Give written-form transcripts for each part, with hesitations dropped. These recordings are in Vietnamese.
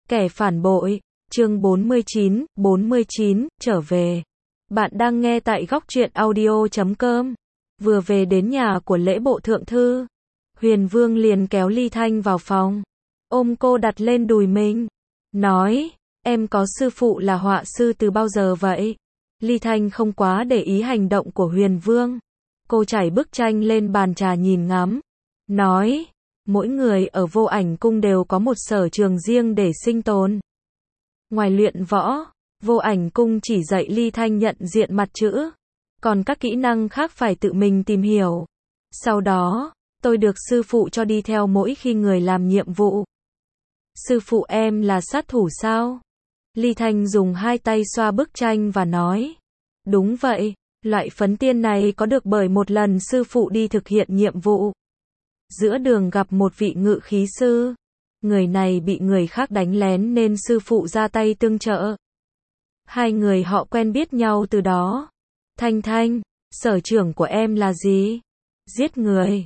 Kẻ phản bội, chương 49, trở về. Bạn đang nghe tại góc truyện audio.com. Vừa về đến nhà của lễ bộ thượng thư, Huyền Vương liền kéo Ly Thanh vào phòng, ôm cô đặt lên đùi mình, nói, em có sư phụ là họa sư từ bao giờ vậy? Ly Thanh không quá để ý hành động của Huyền Vương. Cô trải bức tranh lên bàn trà nhìn ngắm, nói, mỗi người ở Vô Ảnh Cung đều có một sở trường riêng để sinh tồn. Ngoài luyện võ, Vô Ảnh Cung chỉ dạy Ly Thanh nhận diện mặt chữ, còn các kỹ năng khác phải tự mình tìm hiểu. Sau đó, tôi được sư phụ cho đi theo mỗi khi người làm nhiệm vụ. Sư phụ em là sát thủ sao? Ly Thanh dùng hai tay xoa bức tranh và nói, đúng vậy, loại phấn tiên này có được bởi một lần sư phụ đi thực hiện nhiệm vụ. Giữa đường gặp một vị ngự khí sư, người này bị người khác đánh lén nên sư phụ ra tay tương trợ. Hai người họ quen biết nhau từ đó. Thanh, sở trường của em là gì? Giết người.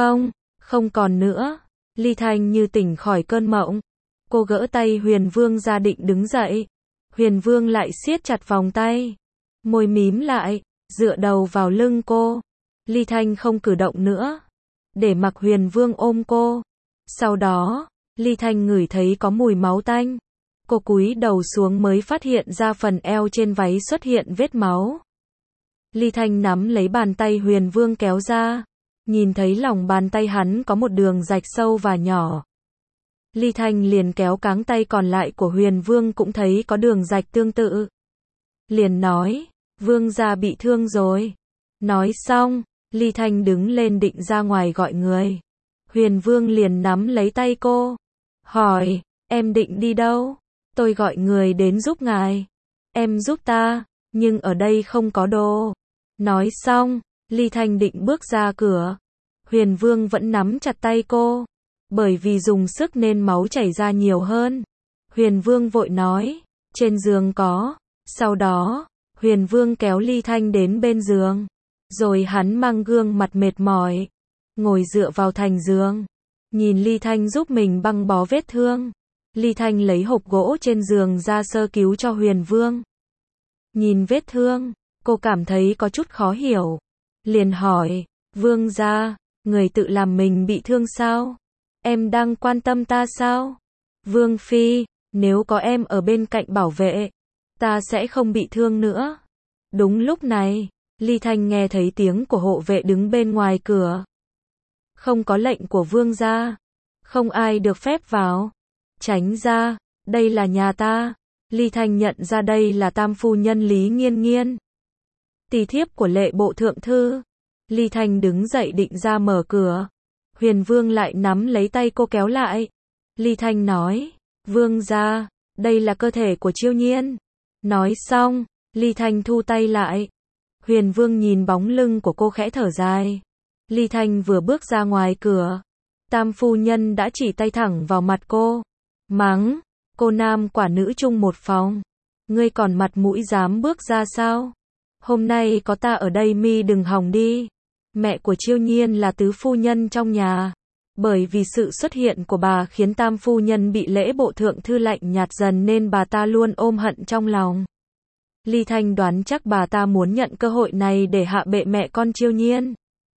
Không còn nữa. Ly Thanh như tỉnh khỏi cơn mộng. Cô gỡ tay Huyền Vương ra định đứng dậy. Huyền Vương lại siết chặt vòng tay, môi mím lại, dựa đầu vào lưng cô. Ly Thanh không cử động nữa, để mặc Huyền Vương ôm cô. Sau đó, Ly Thanh ngửi thấy có mùi máu tanh. Cô cúi đầu xuống mới phát hiện ra phần eo trên váy xuất hiện vết máu. Ly Thanh nắm lấy bàn tay Huyền Vương kéo ra, nhìn thấy lòng bàn tay hắn có một đường rạch sâu và nhỏ. Ly Thanh liền kéo cáng tay còn lại của Huyền Vương cũng thấy có đường rạch tương tự. Liền nói, Vương gia bị thương rồi. Nói xong, Ly Thanh đứng lên định ra ngoài gọi người. Huyền Vương liền nắm lấy tay cô, hỏi, em định đi đâu? Tôi gọi người đến giúp ngài. Em giúp ta, nhưng ở đây không có đồ. Nói xong, Ly Thanh định bước ra cửa. Huyền Vương vẫn nắm chặt tay cô, bởi vì dùng sức nên máu chảy ra nhiều hơn. Huyền Vương vội nói, trên giường có. Sau đó, Huyền Vương kéo Ly Thanh đến bên giường, rồi hắn mang gương mặt mệt mỏi, ngồi dựa vào thành giường, nhìn Ly Thanh giúp mình băng bó vết thương. Ly Thanh lấy hộp gỗ trên giường ra sơ cứu cho Huyền Vương. Nhìn vết thương, cô cảm thấy có chút khó hiểu, liền hỏi, Vương gia, người tự làm mình bị thương sao? Em đang quan tâm ta sao? Vương phi, nếu có em ở bên cạnh bảo vệ, ta sẽ không bị thương nữa. Đúng lúc này, Ly Thanh nghe thấy tiếng của hộ vệ đứng bên ngoài cửa. Không có lệnh của vương gia, không ai được phép vào. Tránh ra, đây là nhà ta. Ly Thanh nhận ra đây là tam phu nhân Lý Nghiên Nghiên, tỳ thiếp của lệ bộ thượng thư. Ly Thanh đứng dậy định ra mở cửa. Huyền Vương lại nắm lấy tay cô kéo lại. Ly Thanh nói, Vương gia, đây là cơ thể của Chiêu Nhiên. Nói xong, Ly Thanh thu tay lại. Huyền Vương nhìn bóng lưng của cô khẽ thở dài. Ly Thanh vừa bước ra ngoài cửa, tam phu nhân đã chỉ tay thẳng vào mặt cô, mắng, cô nam quả nữ chung một phòng, ngươi còn mặt mũi dám bước ra sao? Hôm nay có ta ở đây mi đừng hòng đi. Mẹ của Chiêu Nhiên là tứ phu nhân trong nhà, bởi vì sự xuất hiện của bà khiến tam phu nhân bị lễ bộ thượng thư lạnh nhạt dần nên bà ta luôn ôm hận trong lòng. Ly Thanh đoán chắc bà ta muốn nhận cơ hội này để hạ bệ mẹ con Chiêu Nhiên.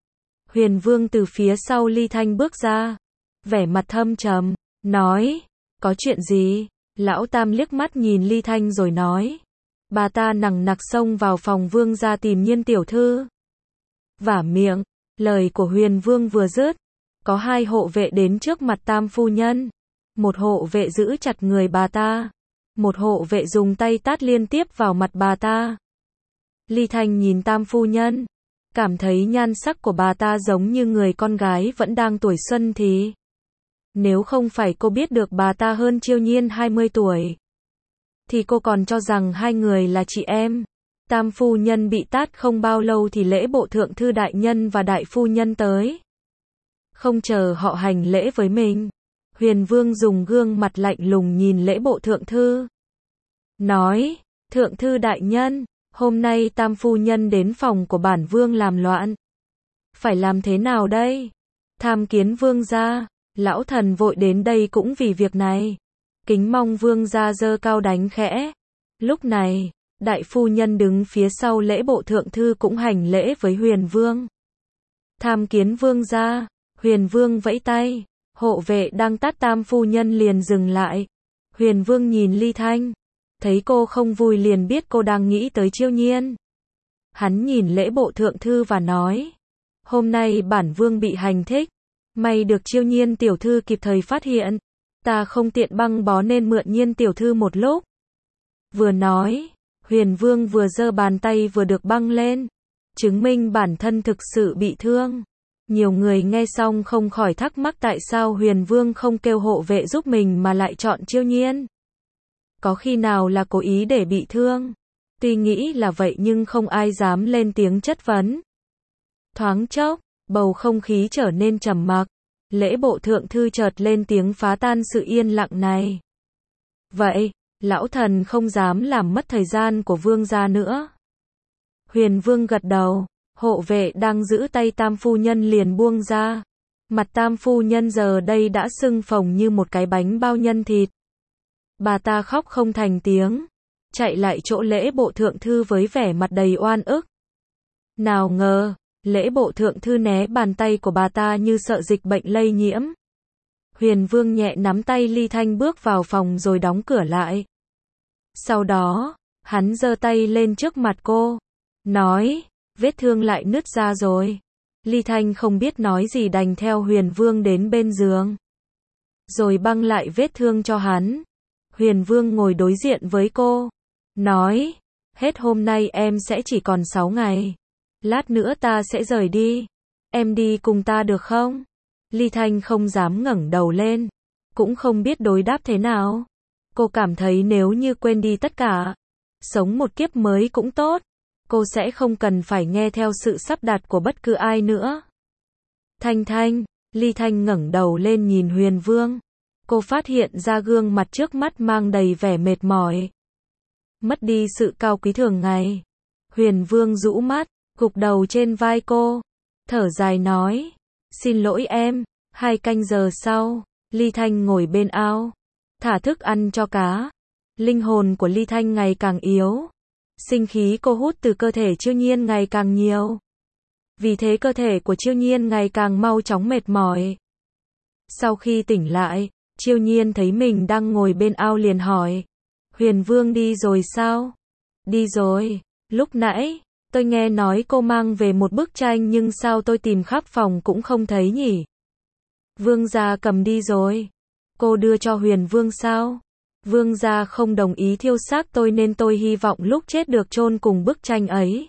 Huyền Vương từ phía sau Ly Thanh bước ra, vẻ mặt thâm trầm, nói, có chuyện gì? Lão Tam liếc mắt nhìn Ly Thanh rồi nói, bà ta nằng nặc xông vào phòng Vương gia tìm Nhiên tiểu thư. Vả miệng, lời của Huyền Vương vừa dứt, có hai hộ vệ đến trước mặt tam phu nhân. Một hộ vệ giữ chặt người bà ta, một hộ vệ dùng tay tát liên tiếp vào mặt bà ta. Ly Thanh nhìn tam phu nhân, cảm thấy nhan sắc của bà ta giống như người con gái vẫn đang tuổi xuân thì. Nếu không phải cô biết được bà ta hơn Chiêu Nhiên 20 tuổi, thì cô còn cho rằng hai người là chị em. Tam phu nhân bị tát không bao lâu thì lễ bộ thượng thư đại nhân và đại phu nhân tới. Không chờ họ hành lễ với mình, Huyền Vương dùng gương mặt lạnh lùng nhìn lễ bộ thượng thư, nói, thượng thư đại nhân, hôm nay tam phu nhân đến phòng của bản vương làm loạn. Phải làm thế nào đây? Tham kiến vương gia, lão thần vội đến đây cũng vì việc này. Kính mong vương gia giơ cao đánh khẽ. Lúc này, đại phu nhân đứng phía sau lễ bộ thượng thư cũng hành lễ với Huyền Vương. Tham kiến vương gia. Huyền Vương vẫy tay. Hộ vệ đang tát tam phu nhân liền dừng lại. Huyền Vương nhìn Ly Thanh. Thấy cô không vui liền biết cô đang nghĩ tới Chiêu Nhiên. Hắn nhìn lễ bộ thượng thư và nói. Hôm nay bản vương bị hành thích. May được Chiêu Nhiên tiểu thư kịp thời phát hiện. Ta không tiện băng bó nên mượn Nhiên tiểu thư một lúc. Vừa nói, Huyền Vương vừa giơ bàn tay vừa được băng lên. Chứng minh bản thân thực sự bị thương. Nhiều người nghe xong không khỏi thắc mắc tại sao Huyền Vương không kêu hộ vệ giúp mình mà lại chọn Chiêu Nhiên. Có khi nào là cố ý để bị thương? Tuy nghĩ là vậy nhưng không ai dám lên tiếng chất vấn. Thoáng chốc, bầu không khí trở nên trầm mặc. Lễ bộ thượng thư chợt lên tiếng phá tan sự yên lặng này. Vậy, lão thần không dám làm mất thời gian của vương gia nữa. Huyền Vương gật đầu, hộ vệ đang giữ tay tam phu nhân liền buông ra. Mặt tam phu nhân giờ đây đã sưng phồng như một cái bánh bao nhân thịt. Bà ta khóc không thành tiếng, chạy lại chỗ lễ bộ thượng thư với vẻ mặt đầy oan ức. Nào ngờ, lễ bộ thượng thư né bàn tay của bà ta như sợ dịch bệnh lây nhiễm. Huyền Vương nhẹ nắm tay Ly Thanh bước vào phòng rồi đóng cửa lại. Sau đó, hắn giơ tay lên trước mặt cô, nói, vết thương lại nứt ra rồi. Ly Thanh không biết nói gì đành theo Huyền Vương đến bên giường. Rồi băng lại vết thương cho hắn. Huyền Vương ngồi đối diện với cô, nói, hết hôm nay em sẽ chỉ còn 6 ngày. Lát nữa ta sẽ rời đi. Em đi cùng ta được không? Ly Thanh không dám ngẩng đầu lên, cũng không biết đối đáp thế nào. Cô cảm thấy nếu như quên đi tất cả, sống một kiếp mới cũng tốt. Cô sẽ không cần phải nghe theo sự sắp đặt của bất cứ ai nữa. Thanh, Ly Thanh ngẩng đầu lên nhìn Huyền Vương. Cô phát hiện ra gương mặt trước mắt mang đầy vẻ mệt mỏi. Mất đi sự cao quý thường ngày. Huyền Vương rũ mắt, gục đầu trên vai cô. Thở dài nói, xin lỗi em. 2 canh giờ sau, Ly Thanh ngồi bên ao, thả thức ăn cho cá. Linh hồn của Ly Thanh ngày càng yếu. Sinh khí cô hút từ cơ thể Chiêu Nhiên ngày càng nhiều. Vì thế cơ thể của Chiêu Nhiên ngày càng mau chóng mệt mỏi. Sau khi tỉnh lại, Chiêu Nhiên thấy mình đang ngồi bên ao liền hỏi, Huyền Vương đi rồi sao? Đi rồi, lúc nãy, tôi nghe nói cô mang về một bức tranh nhưng sao tôi tìm khắp phòng cũng không thấy nhỉ? Vương gia cầm đi rồi. Cô đưa cho Huyền Vương sao? Vương gia không đồng ý thiêu xác tôi nên tôi hy vọng lúc chết được chôn cùng bức tranh ấy.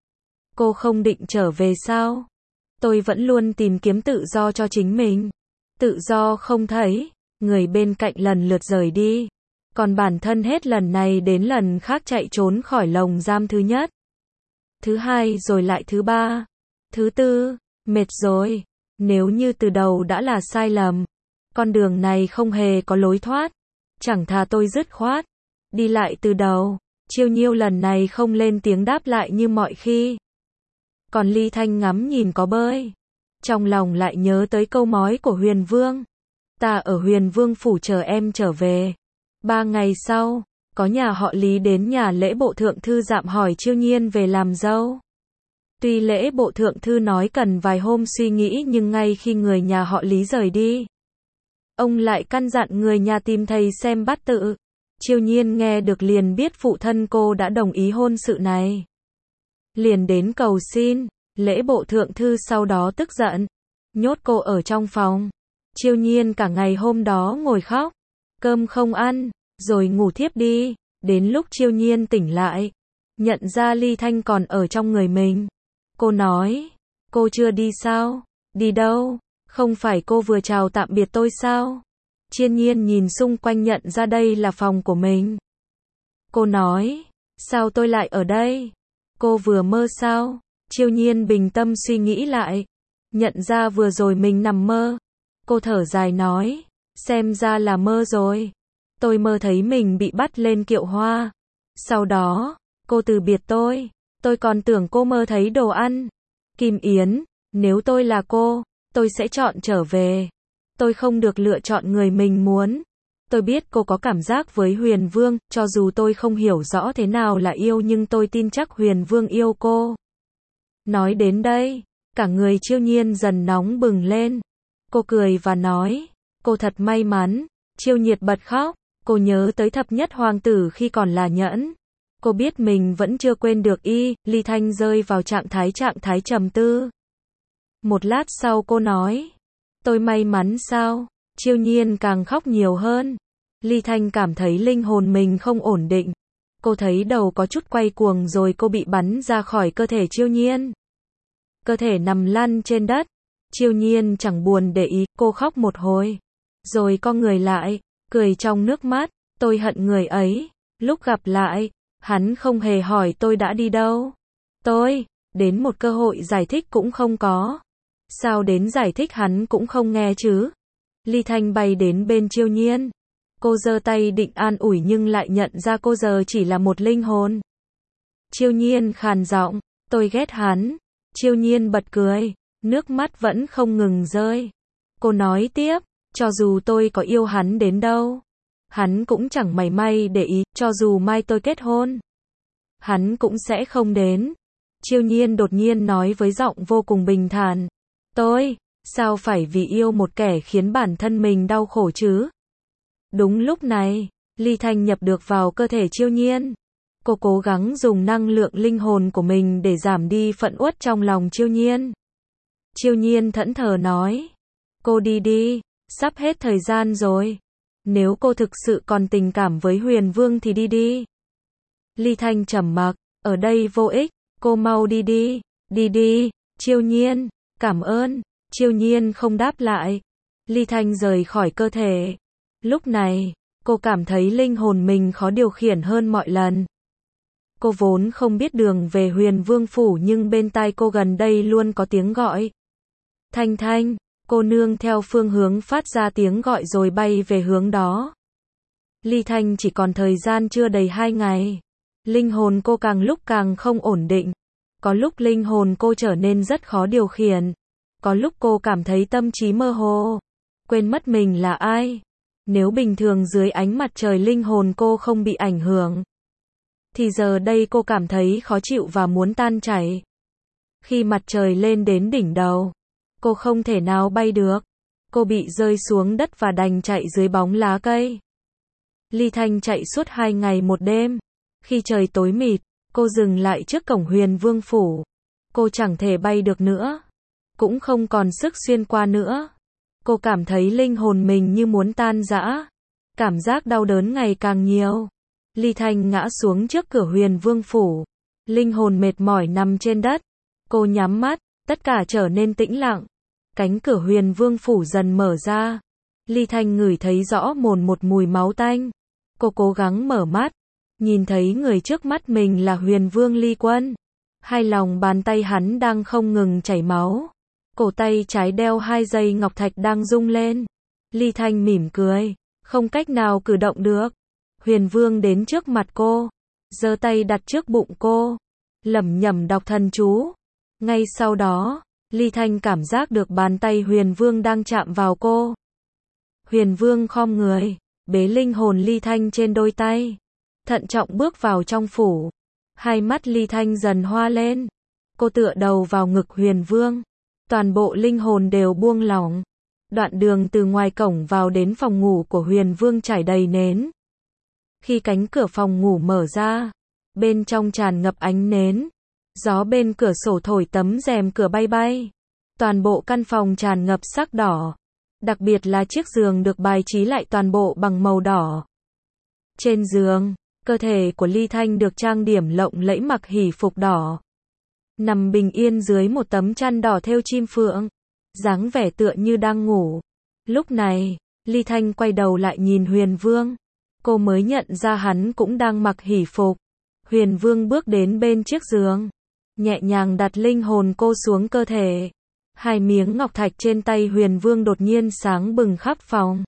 Cô không định trở về sao? Tôi vẫn luôn tìm kiếm tự do cho chính mình. Tự do không thấy, người bên cạnh lần lượt rời đi. Còn bản thân hết lần này đến lần khác chạy trốn khỏi lồng giam thứ nhất. Thứ hai rồi lại thứ ba. Thứ tư, mệt rồi. Nếu như từ đầu đã là sai lầm, con đường này không hề có lối thoát. Chẳng thà tôi dứt khoát đi lại từ đầu. Chiêu Nhiêu lần này không lên tiếng đáp lại như mọi khi. Còn Ly Thanh ngắm nhìn có bơi. Trong lòng lại nhớ tới câu nói của Huyền Vương. Ta ở Huyền Vương phủ chờ em trở về. 3 ngày sau, có nhà họ Lý đến nhà lễ bộ thượng thư dạm hỏi Chiêu Nhiên về làm dâu. Tuy lễ bộ thượng thư nói cần vài hôm suy nghĩ nhưng ngay khi người nhà họ Lý rời đi, ông lại căn dặn người nhà tìm thầy xem bát tự. Chiêu Nhiên nghe được liền biết phụ thân cô đã đồng ý hôn sự này. Liền đến cầu xin, lễ bộ thượng thư sau đó tức giận, nhốt cô ở trong phòng. Chiêu Nhiên cả ngày hôm đó ngồi khóc, cơm không ăn, rồi ngủ thiếp đi. Đến lúc Chiêu Nhiên tỉnh lại, nhận ra Ly Thanh còn ở trong người mình. Cô nói, cô chưa đi sao? Đi đâu? Không phải cô vừa chào tạm biệt tôi sao? Chiêu Nhiên nhìn xung quanh nhận ra đây là phòng của mình. Cô nói, sao tôi lại ở đây? Cô vừa mơ sao? Chiêu Nhiên bình tâm suy nghĩ lại, nhận ra vừa rồi mình nằm mơ. Cô thở dài nói, xem ra là mơ rồi. Tôi mơ thấy mình bị bắt lên kiệu hoa. Sau đó, cô từ biệt tôi còn tưởng cô mơ thấy đồ ăn. Kim Yến, nếu tôi là cô, tôi sẽ chọn trở về. Tôi không được lựa chọn người mình muốn. Tôi biết cô có cảm giác với Huyền Vương, cho dù tôi không hiểu rõ thế nào là yêu nhưng tôi tin chắc Huyền Vương yêu cô. Nói đến đây, cả người Chiêu Nhiên dần nóng bừng lên. Cô cười và nói, cô thật may mắn. Chiêu Nhiệt bật khóc, cô nhớ tới thập nhất hoàng tử khi còn là nhẫn. Cô biết mình vẫn chưa quên được y. Ly Thanh rơi vào trạng thái trầm tư. Một lát sau cô nói, tôi may mắn sao? Chiêu Nhiên càng khóc nhiều hơn. Ly Thanh cảm thấy linh hồn mình không ổn định. Cô thấy đầu có chút quay cuồng rồi cô bị bắn ra khỏi cơ thể Chiêu Nhiên. Cơ thể nằm lăn trên đất. Chiêu Nhiên chẳng buồn để ý, cô khóc một hồi. Rồi co người lại, cười trong nước mắt, tôi hận người ấy. Lúc gặp lại, hắn không hề hỏi tôi đã đi đâu. Tôi, đến một cơ hội giải thích cũng không có. Sao đến giải thích hắn cũng không nghe chứ? Ly Thanh bay đến bên Chiêu Nhiên. Cô giơ tay định an ủi nhưng lại nhận ra cô giờ chỉ là một linh hồn. Chiêu Nhiên khàn giọng, tôi ghét hắn. Chiêu Nhiên bật cười, nước mắt vẫn không ngừng rơi. Cô nói tiếp, cho dù tôi có yêu hắn đến đâu, hắn cũng chẳng mảy may để ý, cho dù mai tôi kết hôn, hắn cũng sẽ không đến. Chiêu Nhiên đột nhiên nói với giọng vô cùng bình thản, tôi, sao phải vì yêu một kẻ khiến bản thân mình đau khổ chứ? Đúng lúc này, Ly Thanh nhập được vào cơ thể Chiêu Nhiên. Cô cố gắng dùng năng lượng linh hồn của mình để giảm đi phẫn uất trong lòng Chiêu Nhiên. Chiêu Nhiên thẫn thờ nói, cô đi đi, sắp hết thời gian rồi. Nếu cô thực sự còn tình cảm với Huyền Vương thì đi đi. Ly Thanh trầm mặc, ở đây vô ích, cô mau đi đi, đi đi. Chiêu Nhiên, cảm ơn. Chiêu Nhiên không đáp lại. Ly Thanh rời khỏi cơ thể. Lúc này, cô cảm thấy linh hồn mình khó điều khiển hơn mọi lần. Cô vốn không biết đường về Huyền Vương phủ nhưng bên tai cô gần đây luôn có tiếng gọi. Thanh Thanh, cô nương theo phương hướng phát ra tiếng gọi rồi bay về hướng đó. Ly Thanh chỉ còn thời gian chưa đầy 2 ngày. Linh hồn cô càng lúc càng không ổn định. Có lúc linh hồn cô trở nên rất khó điều khiển. Có lúc cô cảm thấy tâm trí mơ hồ. Quên mất mình là ai. Nếu bình thường dưới ánh mặt trời linh hồn cô không bị ảnh hưởng, thì giờ đây cô cảm thấy khó chịu và muốn tan chảy. Khi mặt trời lên đến đỉnh đầu, cô không thể nào bay được. Cô bị rơi xuống đất và đành chạy dưới bóng lá cây. Ly Thanh chạy suốt 2 ngày một đêm. Khi trời tối mịt, cô dừng lại trước cổng Huyền Vương phủ. Cô chẳng thể bay được nữa, cũng không còn sức xuyên qua nữa. Cô cảm thấy linh hồn mình như muốn tan rã. Cảm giác đau đớn ngày càng nhiều. Ly Thanh ngã xuống trước cửa Huyền Vương phủ. Linh hồn mệt mỏi nằm trên đất. Cô nhắm mắt, tất cả trở nên tĩnh lặng. Cánh cửa Huyền Vương phủ dần mở ra. Ly Thanh ngửi thấy rõ một mùi máu tanh. Cô cố gắng mở mắt, nhìn thấy người trước mắt mình là Huyền Vương Ly Quân. Hai lòng bàn tay hắn đang không ngừng chảy máu. Cổ tay trái đeo 2 dây ngọc thạch đang rung lên. Ly Thanh mỉm cười, không cách nào cử động được. Huyền Vương đến trước mặt cô, giơ tay đặt trước bụng cô, lẩm nhẩm đọc thần chú. Ngay sau đó, Ly Thanh cảm giác được bàn tay Huyền Vương đang chạm vào cô. Huyền Vương khom người, bế linh hồn Ly Thanh trên đôi tay, thận trọng bước vào trong phủ. Hai mắt Ly Thanh dần hoa lên. Cô tựa đầu vào ngực Huyền Vương. Toàn bộ linh hồn đều buông lỏng. Đoạn đường từ ngoài cổng vào đến phòng ngủ của Huyền Vương trải đầy nến. Khi cánh cửa phòng ngủ mở ra, bên trong tràn ngập ánh nến. Gió bên cửa sổ thổi tấm rèm cửa bay bay. Toàn bộ căn phòng tràn ngập sắc đỏ. Đặc biệt là chiếc giường được bài trí lại toàn bộ bằng màu đỏ. Trên giường, cơ thể của Ly Thanh được trang điểm lộng lẫy mặc hỷ phục đỏ. Nằm bình yên dưới một tấm chăn đỏ thêu chim phượng. Dáng vẻ tựa như đang ngủ. Lúc này, Ly Thanh quay đầu lại nhìn Huyền Vương. Cô mới nhận ra hắn cũng đang mặc hỷ phục. Huyền Vương bước đến bên chiếc giường, nhẹ nhàng đặt linh hồn cô xuống cơ thể. 2 miếng ngọc thạch trên tay Huyền Vương đột nhiên sáng bừng khắp phòng.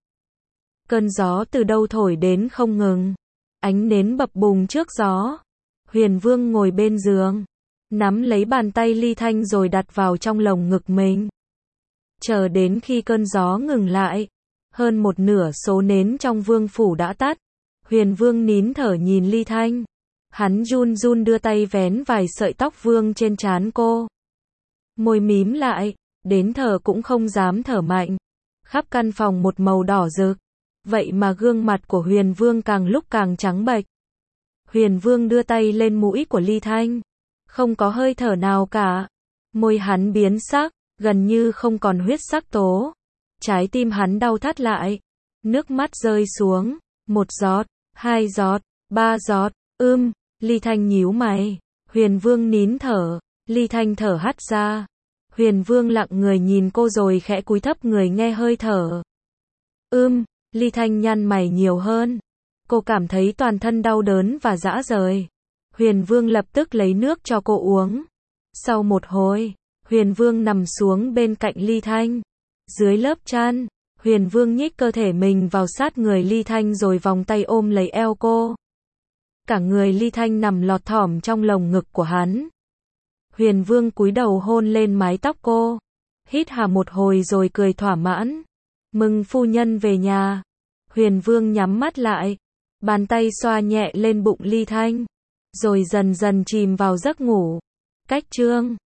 Cơn gió từ đâu thổi đến không ngừng. Ánh nến bập bùng trước gió. Huyền Vương ngồi bên giường, nắm lấy bàn tay Ly Thanh rồi đặt vào trong lồng ngực mình. Chờ đến khi cơn gió ngừng lại, Hơn một nửa số nến trong vương phủ đã tắt. Huyền Vương nín thở nhìn Ly Thanh. Hắn run run đưa tay vén vài sợi tóc vương trên trán cô. Môi mím lại, đến thở cũng không dám thở mạnh. Khắp căn phòng một màu đỏ rực. Vậy mà gương mặt của Huyền Vương càng lúc càng trắng bệch. Huyền Vương đưa tay lên mũi của Ly Thanh. Không có hơi thở nào cả. Môi hắn biến sắc, gần như không còn huyết sắc tố. Trái tim hắn đau thắt lại. Nước mắt rơi xuống. 1 giọt, 2 giọt, 3 giọt. Ly Thanh nhíu mày. Huyền Vương nín thở. Ly Thanh thở hắt ra. Huyền Vương lặng người nhìn cô rồi khẽ cúi thấp người nghe hơi thở. Ly Thanh nhăn mày nhiều hơn. Cô cảm thấy toàn thân đau đớn và rã rời. Huyền Vương lập tức lấy nước cho cô uống. Sau một hồi, Huyền Vương nằm xuống bên cạnh Ly Thanh. Dưới lớp chăn, Huyền Vương nhích cơ thể mình vào sát người Ly Thanh rồi vòng tay ôm lấy eo cô. Cả người Ly Thanh nằm lọt thỏm trong lồng ngực của hắn. Huyền Vương cúi đầu hôn lên mái tóc cô. Hít hà một hồi rồi cười thỏa mãn. Mừng phu nhân về nhà. Huyền Vương nhắm mắt lại. Bàn tay xoa nhẹ lên bụng Ly Thanh. Rồi dần dần chìm vào giấc ngủ. Cách chương